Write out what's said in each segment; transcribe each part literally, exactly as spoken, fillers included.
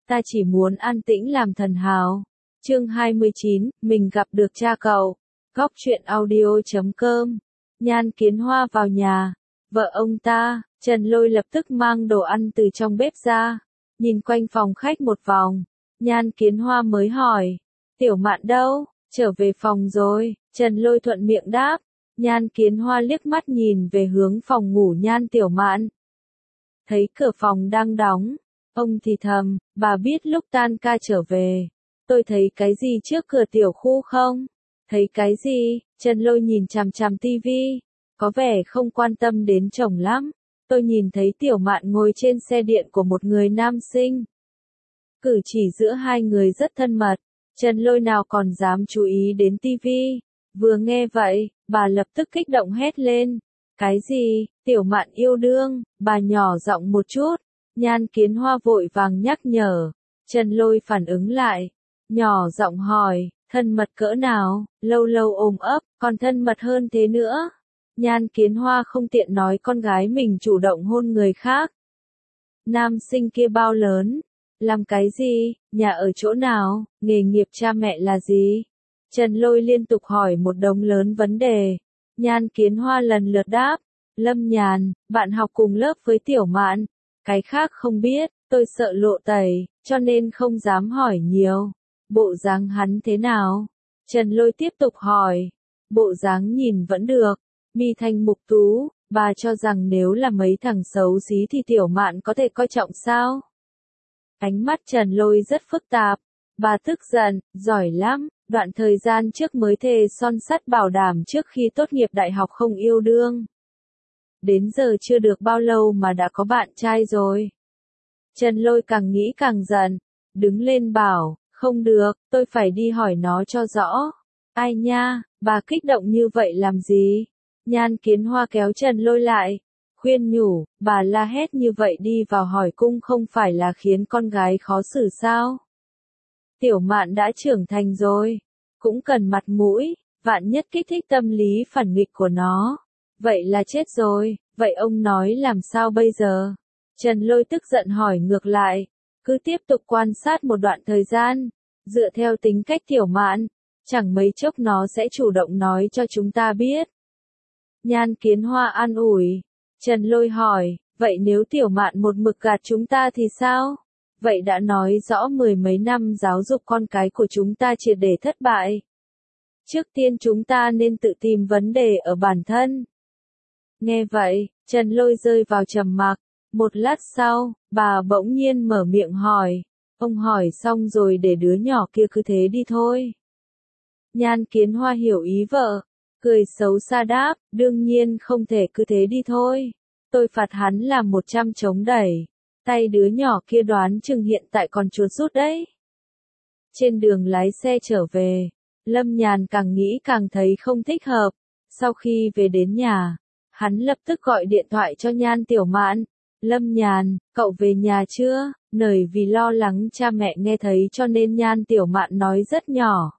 ta chỉ muốn an tĩnh làm thần hào. Chương hai mươi chín, mình gặp được cha cậu. Góc truyện audio chấm com. Nhan Kiến Hoa vào nhà. Vợ ông ta, Trần Lôi lập tức mang đồ ăn từ trong bếp ra. Nhìn quanh phòng khách một vòng. Nhan Kiến Hoa mới hỏi. Tiểu Mạn đâu? Trở về phòng rồi. Trần Lôi thuận miệng đáp. Nhan Kiến Hoa liếc mắt nhìn về hướng phòng ngủ Nhan Tiểu Mạn. Thấy cửa phòng đang đóng. Ông thì thầm, bà biết lúc tan ca trở về. Tôi thấy cái gì trước cửa tiểu khu không? Thấy cái gì? Trần Lôi nhìn chằm chằm tivi. Có vẻ không quan tâm đến chồng lắm. Tôi nhìn thấy Tiểu Mạn ngồi trên xe điện của một người nam sinh. Cử chỉ giữa hai người rất thân mật. Trần Lôi nào còn dám chú ý đến tivi. Vừa nghe vậy, bà lập tức kích động hét lên. Cái gì? Tiểu Mạn yêu đương? Bà nhỏ giọng một chút. Nhan Kiến Hoa vội vàng nhắc nhở. Trần Lôi phản ứng lại. Nhỏ giọng hỏi, thân mật cỡ nào? Lâu lâu ôm ấp, còn thân mật hơn thế nữa. Nhan Kiến Hoa không tiện nói con gái mình chủ động hôn người khác. Nam sinh kia bao lớn? Làm cái gì? Nhà ở chỗ nào? Nghề nghiệp cha mẹ là gì? Trần Lôi liên tục hỏi một đống lớn vấn đề. Nhan Kiến Hoa lần lượt đáp. Lâm Nhàn, bạn học cùng lớp với Tiểu Mạn. Cái khác không biết, tôi sợ lộ tẩy, cho nên không dám hỏi nhiều. Bộ dáng hắn thế nào? Trần Lôi tiếp tục hỏi. Bộ dáng nhìn vẫn được. Mi thanh mục tú, bà cho rằng nếu là mấy thằng xấu xí thì Tiểu Mạn có thể coi trọng sao? Ánh mắt Trần Lôi rất phức tạp. Bà tức giận, giỏi lắm, đoạn thời gian trước mới thề son sắt bảo đảm trước khi tốt nghiệp đại học không yêu đương. Đến giờ chưa được bao lâu mà đã có bạn trai rồi. Trần Lôi càng nghĩ càng giận, đứng lên bảo, không được, tôi phải đi hỏi nó cho rõ. Ai nha, bà kích động như vậy làm gì? Nhan Kiến Hoa kéo Trần Lôi lại, khuyên nhủ, bà la hét như vậy đi vào hỏi cung không phải là khiến con gái khó xử sao? Tiểu Mạn đã trưởng thành rồi, cũng cần mặt mũi, vạn nhất kích thích tâm lý phản nghịch của nó. Vậy là chết rồi, vậy ông nói làm sao bây giờ? Trần Lôi tức giận hỏi ngược lại, cứ tiếp tục quan sát một đoạn thời gian, dựa theo tính cách Tiểu Mạn, chẳng mấy chốc nó sẽ chủ động nói cho chúng ta biết. Nhan Kiến Hoa an ủi. Trần Lôi hỏi, vậy nếu Tiểu Mạn một mực gạt chúng ta thì sao? Vậy đã nói rõ mười mấy năm giáo dục con cái của chúng ta triệt để thất bại. Trước tiên chúng ta nên tự tìm vấn đề ở bản thân. Nghe vậy, Trần Lôi rơi vào trầm mặc. Một lát sau, bà bỗng nhiên mở miệng hỏi. Ông hỏi xong rồi để đứa nhỏ kia cứ thế đi thôi. Nhan Kiến Hoa hiểu ý vợ. Cười xấu xa đáp, đương nhiên không thể cứ thế đi thôi. Tôi phạt hắn làm một trăm chống đẩy. Tay đứa nhỏ kia đoán chừng hiện tại còn chuột rút đấy. Trên đường lái xe trở về, Lâm Nhàn càng nghĩ càng thấy không thích hợp. Sau khi về đến nhà, hắn lập tức gọi điện thoại cho Nhan Tiểu Mạn. Lâm Nhàn, cậu về nhà chưa? Nời vì lo lắng cha mẹ nghe thấy cho nên Nhan Tiểu Mạn nói rất nhỏ.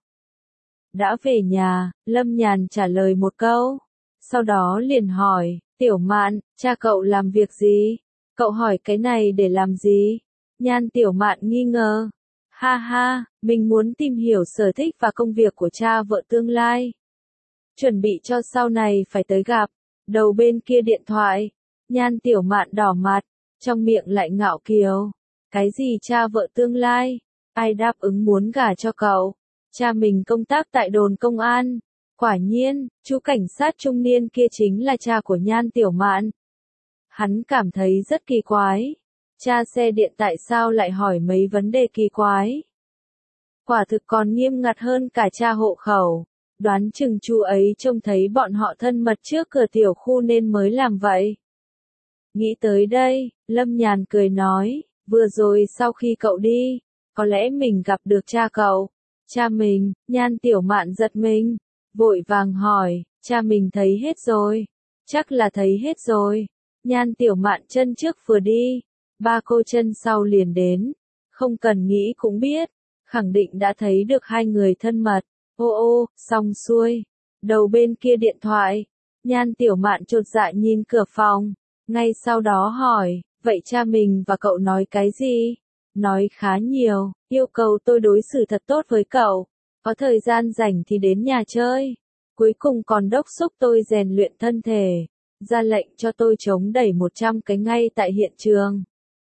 Đã về nhà, Lâm Nhàn trả lời một câu. Sau đó liền hỏi, Tiểu Mạn, cha cậu làm việc gì? Cậu hỏi cái này để làm gì? Nhan Tiểu Mạn nghi ngờ. Ha ha, mình muốn tìm hiểu sở thích và công việc của cha vợ tương lai. Chuẩn bị cho sau này phải tới gặp. Đầu bên kia điện thoại, Nhan Tiểu Mạn đỏ mặt, trong miệng lại ngạo kiều. Cái gì cha vợ tương lai? Ai đáp ứng muốn gả cho cậu? Cha mình công tác tại đồn công an. Quả nhiên, chú cảnh sát trung niên kia chính là cha của Nhan Tiểu Mạn. Hắn cảm thấy rất kỳ quái. Cha xe điện tại sao lại hỏi mấy vấn đề kỳ quái? Quả thực còn nghiêm ngặt hơn cả cha hộ khẩu. Đoán chừng chú ấy trông thấy bọn họ thân mật trước cửa tiểu khu nên mới làm vậy. Nghĩ tới đây, Lâm Nhàn cười nói, vừa rồi sau khi cậu đi, có lẽ mình gặp được cha cậu. Cha mình? Nhan Tiểu Mạn giật mình, vội vàng hỏi, cha mình thấy hết rồi. Chắc là thấy hết rồi. Nhan Tiểu Mạn chân trước vừa đi, ba cô chân sau liền đến. Không cần nghĩ cũng biết, khẳng định đã thấy được hai người thân mật. Ô ô, xong xuôi. Đầu bên kia điện thoại, Nhan Tiểu Mạn chột dạ nhìn cửa phòng, ngay sau đó hỏi, vậy cha mình và cậu nói cái gì? nói khá nhiều, yêu cầu tôi đối xử thật tốt với cậu, có thời gian rảnh thì đến nhà chơi. Cuối cùng còn đốc thúc tôi rèn luyện thân thể, ra lệnh cho tôi chống đẩy một trăm cái ngay tại hiện trường.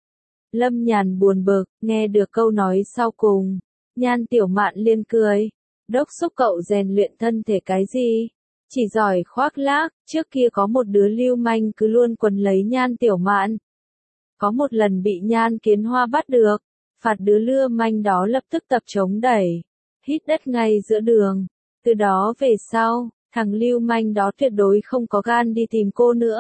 Lâm Nhàn buồn bực, nghe được câu nói sau cùng, Nhan Tiểu Mạn liền cười, đốc thúc cậu rèn luyện thân thể cái gì? Chỉ giỏi khoác lác, trước kia có một đứa lưu manh cứ luôn quấn lấy Nhan Tiểu Mạn. Có một lần bị Nhan Kiến Hoa bắt được, phạt đứa lưu manh đó lập tức tập chống đẩy, hít đất ngay giữa đường. Từ đó về sau, thằng lưu manh đó tuyệt đối không có gan đi tìm cô nữa.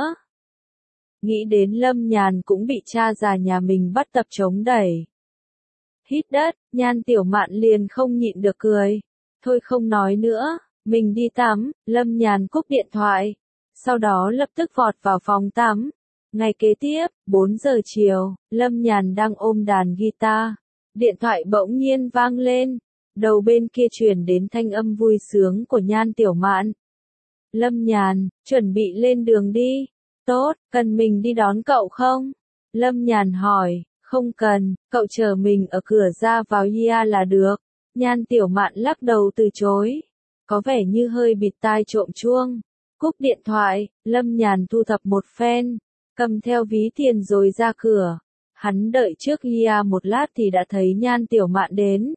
Nghĩ đến Lâm Nhàn cũng bị cha già nhà mình bắt tập chống đẩy, hít đất, Nhan Tiểu Mạn liền không nhịn được cười. Thôi không nói nữa, mình đi tắm. Lâm Nhàn cúp điện thoại, sau đó lập tức vọt vào phòng tắm. Ngày kế tiếp, bốn giờ chiều, Lâm Nhàn đang ôm đàn guitar. Điện thoại bỗng nhiên vang lên, đầu bên kia truyền đến thanh âm vui sướng của Nhan Tiểu Mạn. Lâm Nhàn, chuẩn bị lên đường đi. Tốt, cần mình đi đón cậu không? Lâm Nhàn hỏi, không cần, cậu chờ mình ở cửa ra vào ia là được. Nhan Tiểu Mạn lắc đầu từ chối, có vẻ như hơi bịt tai trộm chuông. Cúp điện thoại, Lâm Nhàn thu thập một phen, cầm theo ví tiền rồi ra cửa. Hắn đợi trước ia một lát thì đã thấy Nhan Tiểu Mạn đến.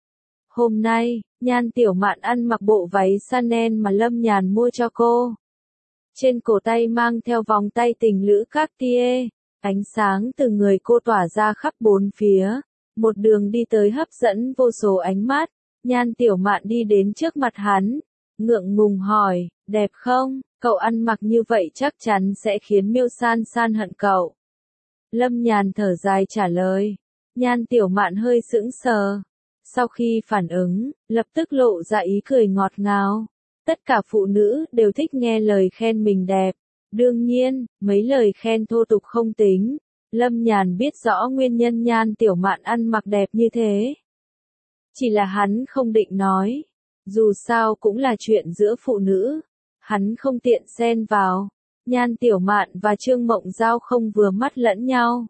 Hôm nay, Nhan Tiểu Mạn ăn mặc bộ váy Chanel mà Lâm Nhàn mua cho cô. Trên cổ tay mang theo vòng tay tình lữ Cartier, ánh sáng từ người cô tỏa ra khắp bốn phía. Một đường đi tới hấp dẫn vô số ánh mắt. Nhan Tiểu Mạn đi đến trước mặt hắn, ngượng ngùng hỏi, đẹp không? Cậu ăn mặc như vậy chắc chắn sẽ khiến Miêu San San hận cậu. Lâm Nhàn thở dài trả lời. Nhan Tiểu Mạn hơi sững sờ. Sau khi phản ứng, lập tức lộ ra ý cười ngọt ngào. Tất cả phụ nữ đều thích nghe lời khen mình đẹp. Đương nhiên, mấy lời khen thô tục không tính. Lâm Nhàn biết rõ nguyên nhân Nhan Tiểu Mạn ăn mặc đẹp như thế. Chỉ là hắn không định nói. Dù sao cũng là chuyện giữa phụ nữ. Hắn không tiện xen vào. Nhan Tiểu Mạn và Trương Mộng Giao không vừa mắt lẫn nhau.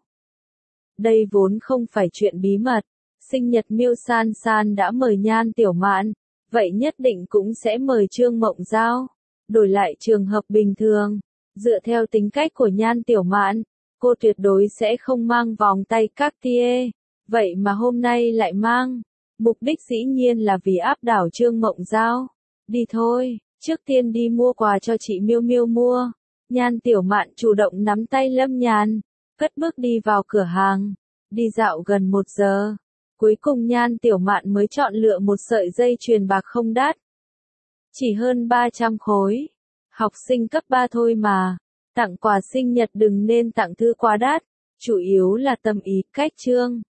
Đây vốn không phải chuyện bí mật. Sinh nhật Miêu San San đã mời Nhan Tiểu Mạn, vậy nhất định cũng sẽ mời Trương Mộng Giao. Đổi lại trường hợp bình thường, dựa theo tính cách của Nhan Tiểu Mạn, cô tuyệt đối sẽ không mang vòng tay Cartier, vậy mà hôm nay lại mang. Mục đích dĩ nhiên là vì áp đảo Trương Mộng Giao. Đi thôi, trước tiên đi mua quà cho chị Miêu Miêu mua. Nhan Tiểu Mạn chủ động nắm tay Lâm Nhàn, cất bước đi vào cửa hàng. Đi dạo gần một giờ, cuối cùng Nhan Tiểu Mạn mới chọn lựa một sợi dây chuyền bạc không đắt. Chỉ hơn ba trăm khối. Học sinh cấp ba thôi mà. Tặng quà sinh nhật đừng nên tặng thứ quá đắt. Chủ yếu là tâm ý, cách trương.